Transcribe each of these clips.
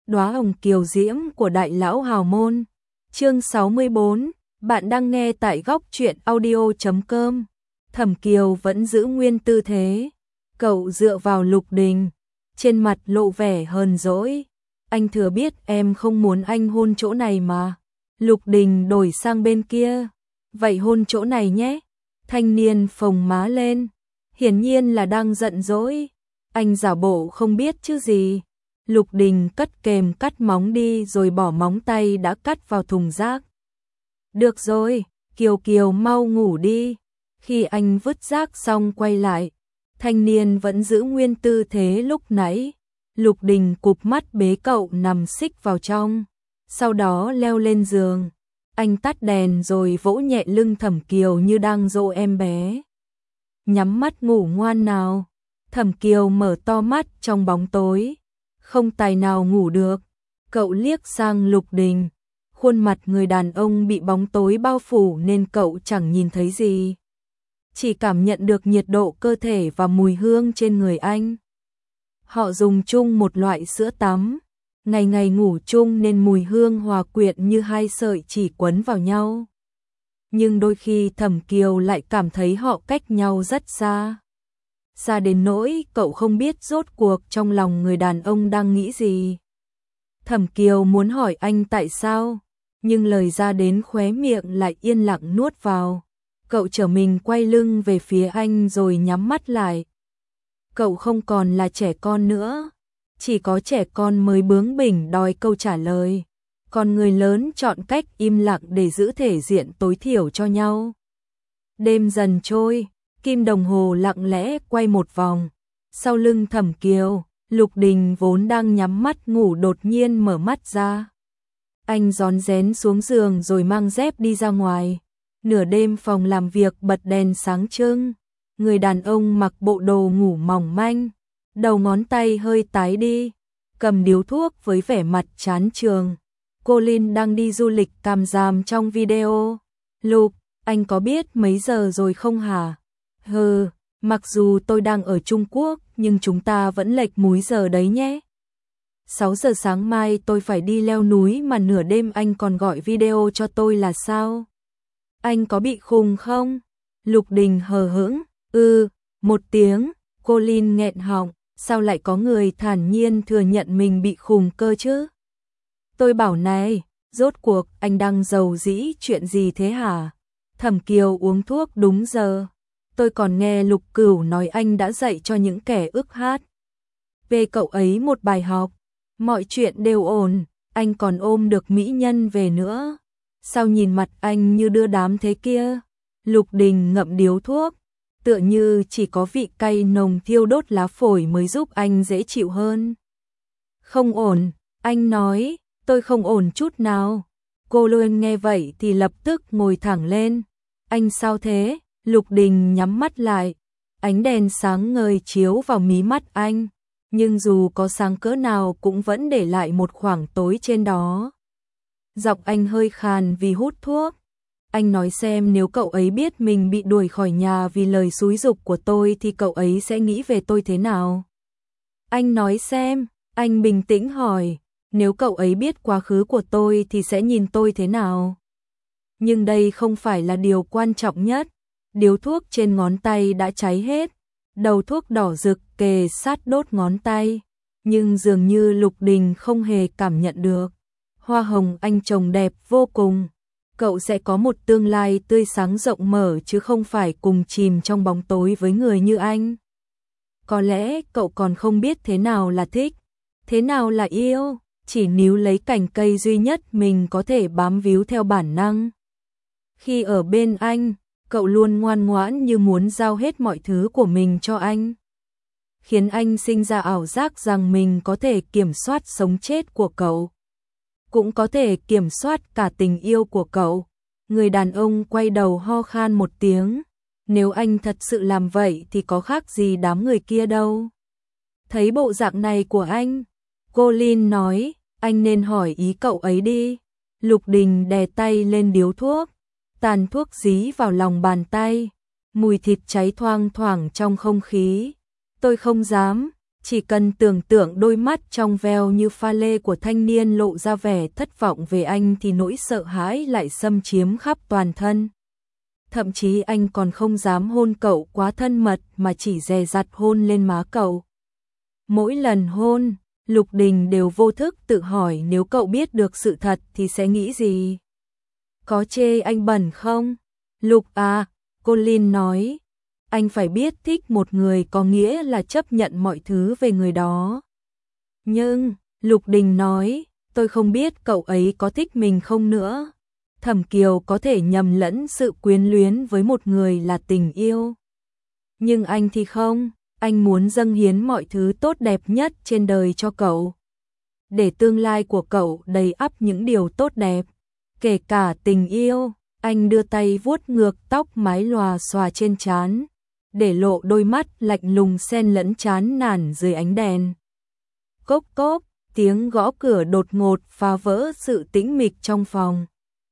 đóa hồng kiều diễm của đại lão hào môn. Chương 64, bạn đang nghe tại góc truyện audio.com. Thẩm Kiều vẫn giữ nguyên tư thế, cậu dựa vào Lục Đình, trên mặt lộ vẻ hờn dỗi. Anh thừa biết em không muốn anh hôn chỗ này mà. Lục Đình đổi sang bên kia. Vậy hôn chỗ này nhé. Thanh niên phồng má lên, hiển nhiên là đang giận dỗi. Anh giả bộ không biết chứ gì. Lục Đình cất kềm cắt móng đi rồi bỏ móng tay đã cắt vào thùng rác. Được rồi, Kiều Kiều mau ngủ đi. Khi anh vứt rác xong quay lại, thanh niên vẫn giữ nguyên tư thế lúc nãy. Lục Đình cụp mắt bế cậu nằm xích vào trong, sau đó leo lên giường. Anh tắt đèn rồi vỗ nhẹ lưng Thẩm Kiều như đang dỗ em bé. Nhắm mắt ngủ ngoan nào. Thẩm Kiều mở to mắt trong bóng tối, không tài nào ngủ được. Cậu liếc sang Lục Đình, khuôn mặt người đàn ông bị bóng tối bao phủ nên cậu chẳng nhìn thấy gì, chỉ cảm nhận được nhiệt độ cơ thể và mùi hương trên người anh. Họ dùng chung một loại sữa tắm, ngày ngày ngủ chung nên mùi hương hòa quyện như hai sợi chỉ quấn vào nhau. Nhưng đôi khi Thẩm Kiều lại cảm thấy họ cách nhau rất xa. Xa đến nỗi cậu không biết rốt cuộc trong lòng người đàn ông đang nghĩ gì. Thẩm Kiều muốn hỏi anh tại sao, nhưng lời ra đến khóe miệng lại yên lặng nuốt vào. Cậu trở mình quay lưng về phía anh rồi nhắm mắt lại. Cậu không còn là trẻ con nữa, chỉ có trẻ con mới bướng bỉnh đòi câu trả lời, còn người lớn chọn cách im lặng để giữ thể diện tối thiểu cho nhau. Đêm dần trôi, kim đồng hồ lặng lẽ quay một vòng. Sau lưng Thẩm Kiều, Lục Đình vốn đang nhắm mắt ngủ đột nhiên mở mắt ra. Anh rón rén xuống giường rồi mang dép đi ra ngoài. Nửa đêm phòng làm việc bật đèn sáng trưng. Người đàn ông mặc bộ đồ ngủ mỏng manh, đầu ngón tay hơi tái đi, cầm điếu thuốc với vẻ mặt chán chường. Cô Linh đang đi du lịch Cam Ràm trong video. Lục, anh có biết mấy giờ rồi không hả? Hừ, mặc dù tôi đang ở Trung Quốc nhưng chúng ta vẫn lệch múi giờ đấy nhé. 6 giờ sáng mai tôi phải đi leo núi mà nửa đêm anh còn gọi video cho tôi là sao? Anh có bị khùng không? Lục Đình hờ hững. Một tiếng. Cô Linh nghẹn họng. Sao lại có người thản nhiên thừa nhận mình bị khùng cơ chứ? Tôi bảo này, rốt cuộc anh đang giàu dĩ chuyện gì thế hả? Thẩm Kiều uống thuốc đúng giờ. Tôi còn nghe Lục Cửu nói anh đã dạy cho những kẻ ức hát về cậu ấy một bài học. Mọi chuyện đều ổn, anh còn ôm được mỹ nhân về nữa. Sao nhìn mặt anh như đưa đám thế kia? Lục Đình ngậm điếu thuốc, tựa như chỉ có vị cay nồng thiêu đốt lá phổi mới giúp anh dễ chịu hơn. Không ổn, anh nói. Tôi không ổn chút nào. Cô Luyên nghe vậy thì lập tức ngồi thẳng lên. Anh sao thế? Lục Đình nhắm mắt lại. Ánh đèn sáng ngời chiếu vào mí mắt anh, nhưng dù có sáng cỡ nào cũng vẫn để lại một khoảng tối trên đó. Giọng anh hơi khàn vì hút thuốc. Anh nói xem nếu cậu ấy biết mình bị đuổi khỏi nhà vì lời xúi giục của tôi thì cậu ấy sẽ nghĩ về tôi thế nào? Anh nói xem, anh bình tĩnh hỏi, nếu cậu ấy biết quá khứ của tôi thì sẽ nhìn tôi thế nào? Nhưng đây không phải là điều quan trọng nhất. Điếu thuốc trên ngón tay đã cháy hết, đầu thuốc đỏ rực kề sát đốt ngón tay, nhưng dường như Lục Đình không hề cảm nhận được. Hoa hồng anh trồng đẹp vô cùng, cậu sẽ có một tương lai tươi sáng rộng mở chứ không phải cùng chìm trong bóng tối với người như anh. Có lẽ cậu còn không biết thế nào là thích, thế nào là yêu, chỉ níu lấy cành cây duy nhất mình có thể bám víu theo bản năng. Khi ở bên anh, cậu luôn ngoan ngoãn như muốn giao hết mọi thứ của mình cho anh, khiến anh sinh ra ảo giác rằng mình có thể kiểm soát sống chết của cậu, cũng có thể kiểm soát cả tình yêu của cậu. Người đàn ông quay đầu ho khan một tiếng. Nếu anh thật sự làm vậy thì có khác gì đám người kia đâu. Thấy bộ dạng này của anh, cô Linh nói, anh nên hỏi ý cậu ấy đi. Lục Đình đè tay lên điếu thuốc, tàn thuốc dí vào lòng bàn tay, mùi thịt cháy thoang thoảng trong không khí. Tôi không dám, Chỉ cần tưởng tượng đôi mắt trong veo như pha lê của thanh niên lộ ra vẻ thất vọng về anh thì nỗi sợ hãi lại xâm chiếm khắp toàn thân. Thậm chí anh còn không dám hôn cậu quá thân mật mà chỉ dè dặt hôn lên má cậu. Mỗi lần hôn, Lục Đình đều vô thức tự hỏi nếu cậu biết được sự thật thì sẽ nghĩ gì. Có chê anh bẩn không? Lục à, cô Lin nói. Anh phải biết thích một người có nghĩa là chấp nhận mọi thứ về người đó. Nhưng, Lục Đình nói, tôi không biết cậu ấy có thích mình không nữa. Thẩm Kiều có thể nhầm lẫn sự quyến luyến với một người là tình yêu. Nhưng anh thì không, anh muốn dâng hiến mọi thứ tốt đẹp nhất trên đời cho cậu. Để tương lai của cậu đầy ắp những điều tốt đẹp, kể cả tình yêu. Anh đưa tay vuốt ngược tóc mái lòa xòa trên trán, để lộ đôi mắt lạnh lùng xen lẫn chán nản dưới ánh đèn. Cốp cốp, tiếng gõ cửa đột ngột phá vỡ sự tĩnh mịch trong phòng.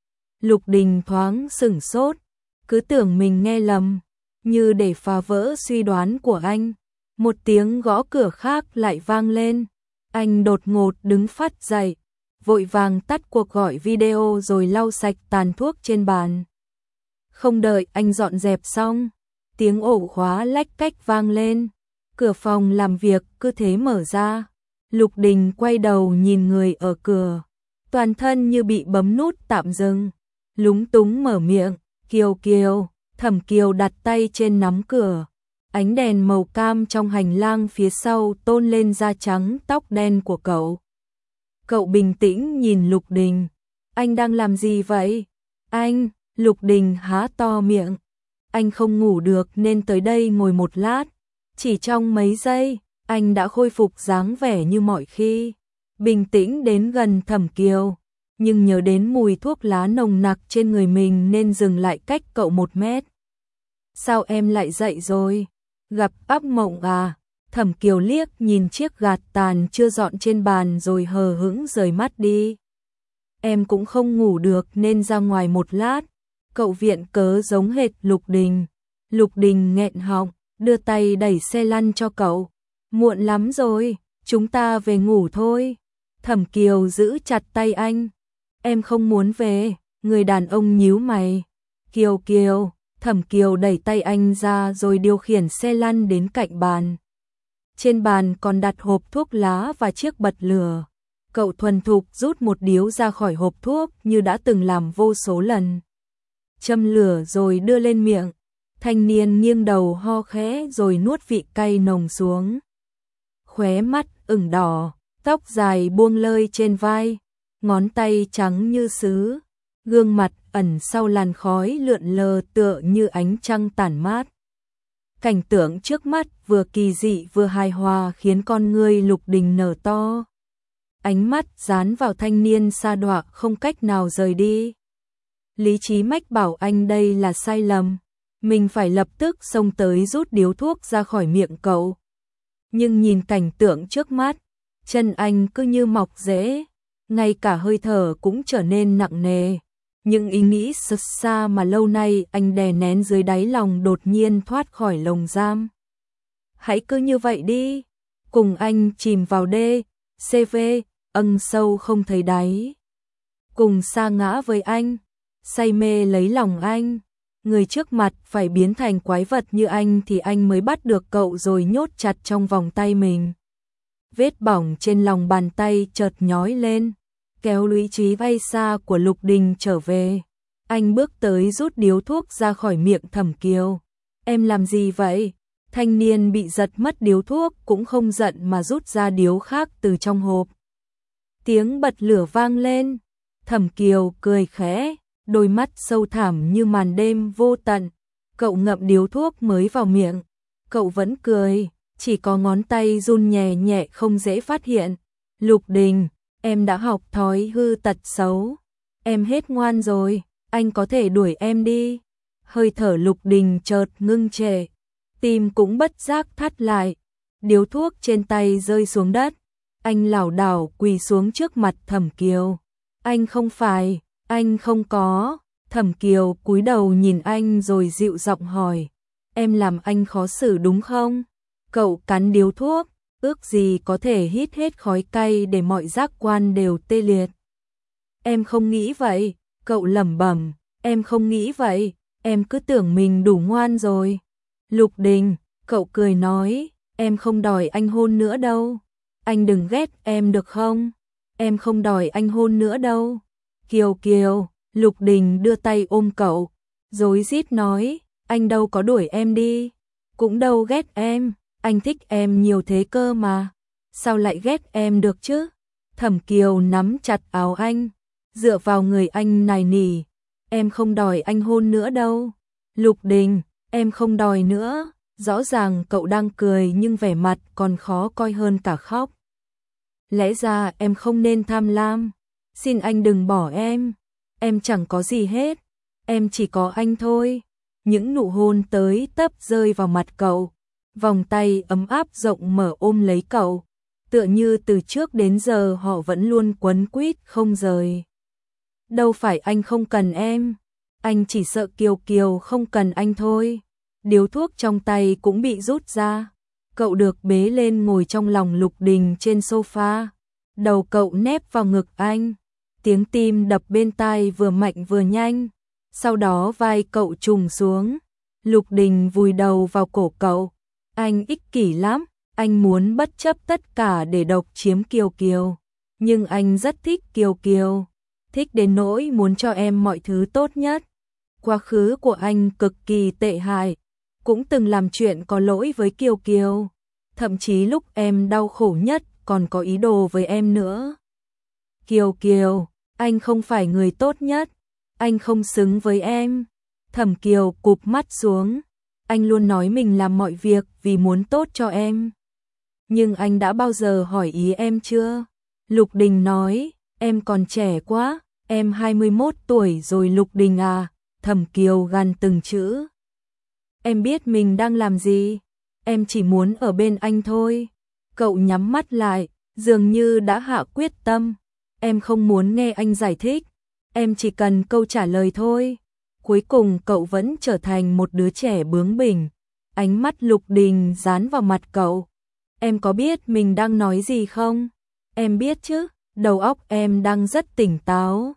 Lục Đình thoáng sửng sốt, cứ tưởng mình nghe lầm, như để phá vỡ suy đoán của anh. Một tiếng gõ cửa khác lại vang lên, anh đột ngột đứng phắt dậy, vội vàng tắt cuộc gọi video rồi lau sạch tàn thuốc trên bàn. Không đợi anh dọn dẹp xong, tiếng ổ khóa lách cách vang lên, cửa phòng làm việc cứ thế mở ra. Lục Đình quay đầu nhìn người ở cửa, toàn thân như bị bấm nút tạm dừng, lúng túng mở miệng, Kiều Kiều. Thẩm Kiều đặt tay trên nắm cửa, ánh đèn màu cam trong hành lang phía sau tôn lên da trắng tóc đen của cậu. Cậu bình tĩnh nhìn Lục Đình, anh đang làm gì vậy? Anh, Lục Đình há to miệng, anh không ngủ được nên tới đây ngồi một lát. Chỉ trong mấy giây, anh đã khôi phục dáng vẻ như mọi khi, bình tĩnh đến gần Thẩm Kiều, nhưng nhớ đến mùi thuốc lá nồng nặc trên người mình nên dừng lại cách cậu 1 mét. Sao em lại dậy rồi? Gặp ác mộng à? Thẩm Kiều liếc nhìn chiếc gạt tàn chưa dọn trên bàn rồi hờ hững rời mắt đi. Em cũng không ngủ được nên ra ngoài một lát. Cậu viện cớ giống hệt Lục Đình. Lục Đình nghẹn họng, đưa tay đẩy xe lăn cho cậu. Muộn lắm rồi, chúng ta về ngủ thôi. Thẩm Kiều giữ chặt tay anh. Em không muốn về. Người đàn ông nhíu mày. Kiều Kiều. Thẩm Kiều đẩy tay anh ra rồi điều khiển xe lăn đến cạnh bàn. Trên bàn còn đặt hộp thuốc lá và chiếc bật lửa. Cậu thuần thục rút một điếu ra khỏi hộp thuốc như đã từng làm vô số lần. Châm lửa rồi đưa lên miệng. Thanh niên nghiêng đầu ho khẽ rồi nuốt vị cay nồng xuống. Khóe mắt ửng đỏ, tóc dài buông lơi trên vai, ngón tay trắng như sứ, gương mặt ẩn sau làn khói lượn lờ tựa như ánh trăng tản mát. Cảnh tượng trước mắt vừa kỳ dị vừa hài hòa khiến con ngươi Lục Đình nở to. Ánh mắt dán vào thanh niên sa đọa không cách nào rời đi. Lý trí mách bảo anh đây là sai lầm, mình phải lập tức xông tới rút điếu thuốc ra khỏi miệng cậu. Nhưng nhìn cảnh tượng trước mắt, chân anh cứ như mọc rễ, ngay cả hơi thở cũng trở nên nặng nề. Những ý nghĩ sâu xa mà lâu nay anh đè nén dưới đáy lòng đột nhiên thoát khỏi lồng giam. Hãy cứ như vậy đi, cùng anh chìm vào đê, CV, ân sâu không thấy đáy. Cùng sa ngã với anh, say mê lấy lòng anh. Người trước mặt phải biến thành quái vật như anh thì anh mới bắt được cậu rồi nhốt chặt trong vòng tay mình. Vết bỏng trên lòng bàn tay chợt nhói lên, kéo lý trí bay xa của Lục Đình trở về. Anh bước tới rút điếu thuốc ra khỏi miệng Thẩm Kiều. Em làm gì vậy? Thanh niên bị giật mất điếu thuốc cũng không giận mà rút ra điếu khác từ trong hộp. Tiếng bật lửa vang lên. Thẩm Kiều cười khẽ, đôi mắt sâu thẳm như màn đêm vô tận. Cậu ngậm điếu thuốc mới vào miệng. Cậu vẫn cười, chỉ có ngón tay run nhẹ nhẹ không dễ phát hiện. Lục Đình, em đã học thói hư tật xấu. Em hết ngoan rồi, anh có thể đuổi em đi. Hơi thở Lục Đình chợt ngưng trệ, tim cũng bất giác thắt lại. Điếu thuốc trên tay rơi xuống đất. Anh lảo đảo quỳ xuống trước mặt Thẩm Kiều. Anh không phải, anh không có. Thẩm Kiều cúi đầu nhìn anh rồi dịu giọng hỏi. Em làm anh khó xử đúng không? Cậu cắn điếu thuốc, ước gì có thể hít hết khói cay để mọi giác quan đều tê liệt. Em không nghĩ vậy, cậu lẩm bẩm, em không nghĩ vậy, em cứ tưởng mình đủ ngoan rồi. Lục Đình, cậu cười nói, em không đòi anh hôn nữa đâu. Anh đừng ghét em được không? Em không đòi anh hôn nữa đâu. Kiều Kiều, Lục Đình đưa tay ôm cậu, rối rít nói, anh đâu có đuổi em đi, cũng đâu ghét em, anh thích em nhiều thế cơ mà, sao lại ghét em được chứ? Thẩm Kiều nắm chặt áo anh, dựa vào người anh nài nỉ, em không đòi anh hôn nữa đâu. Lục Đình, em không đòi nữa. Rõ ràng cậu đang cười nhưng vẻ mặt còn khó coi hơn cả khóc. Lẽ ra em không nên tham lam, xin anh đừng bỏ em chẳng có gì hết, em chỉ có anh thôi. Những nụ hôn tới tấp rơi vào mặt cậu, vòng tay ấm áp rộng mở ôm lấy cậu, tựa như từ trước đến giờ họ vẫn luôn quấn quýt không rời. Đâu phải anh không cần em, anh chỉ sợ Kiều Kiều không cần anh thôi. Điếu thuốc trong tay cũng bị rút ra. Cậu được bế lên ngồi trong lòng Lục Đình trên sofa. Đầu cậu nép vào ngực anh. Tiếng tim đập bên tai vừa mạnh vừa nhanh. Sau đó vai cậu trùng xuống. Lục Đình vùi đầu vào cổ cậu. Anh ích kỷ lắm. Anh muốn bất chấp tất cả để độc chiếm Kiều Kiều. Nhưng anh rất thích Kiều Kiều. Thích đến nỗi muốn cho em mọi thứ tốt nhất. Quá khứ của anh cực kỳ tệ hại. Cũng từng làm chuyện có lỗi với Kiều Kiều, thậm chí lúc em đau khổ nhất còn có ý đồ với em nữa. Kiều Kiều, anh không phải người tốt nhất, anh không xứng với em. Thẩm Kiều cụp mắt xuống, anh luôn nói mình làm mọi việc vì muốn tốt cho em. Nhưng anh đã bao giờ hỏi ý em chưa? Lục Đình nói, em còn trẻ quá, em 21 tuổi rồi Lục Đình à. Thẩm Kiều gằn từng chữ. Em biết mình đang làm gì, em chỉ muốn ở bên anh thôi. Cậu nhắm mắt lại, dường như đã hạ quyết tâm. Em không muốn nghe anh giải thích, em chỉ cần câu trả lời thôi. Cuối cùng cậu vẫn trở thành một đứa trẻ bướng bỉnh. Ánh mắt Lục Đình dán vào mặt cậu. Em có biết mình đang nói gì không? Em biết chứ, đầu óc em đang rất tỉnh táo.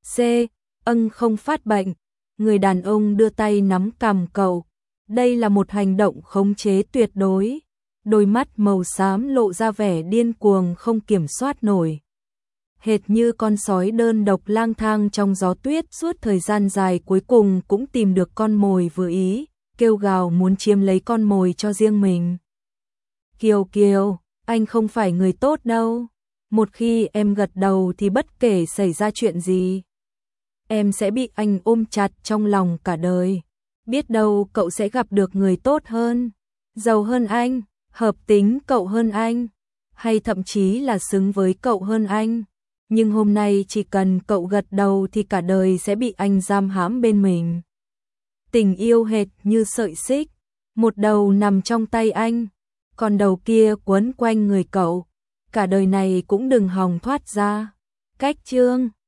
Không phát bệnh. Người đàn ông đưa tay nắm cằm cậu. Đây là một hành động khống chế tuyệt đối. Đôi mắt màu xám lộ ra vẻ điên cuồng không kiểm soát nổi. Hệt như con sói đơn độc lang thang trong gió tuyết suốt thời gian dài, cuối cùng cũng tìm được con mồi vừa ý, kêu gào muốn chiếm lấy con mồi cho riêng mình. Kiều Kiều, anh không phải người tốt đâu. Một khi em gật đầu thì bất kể xảy ra chuyện gì, em sẽ bị anh ôm chặt trong lòng cả đời. Biết đâu cậu sẽ gặp được người tốt hơn, giàu hơn anh, hợp tính cậu hơn anh, hay thậm chí là xứng với cậu hơn anh. Nhưng hôm nay chỉ cần cậu gật đầu thì cả đời sẽ bị anh giam hãm bên mình. Tình yêu hệt như sợi xích, một đầu nằm trong tay anh, còn đầu kia quấn quanh người cậu. Cả đời này cũng đừng hòng thoát ra. Cách chương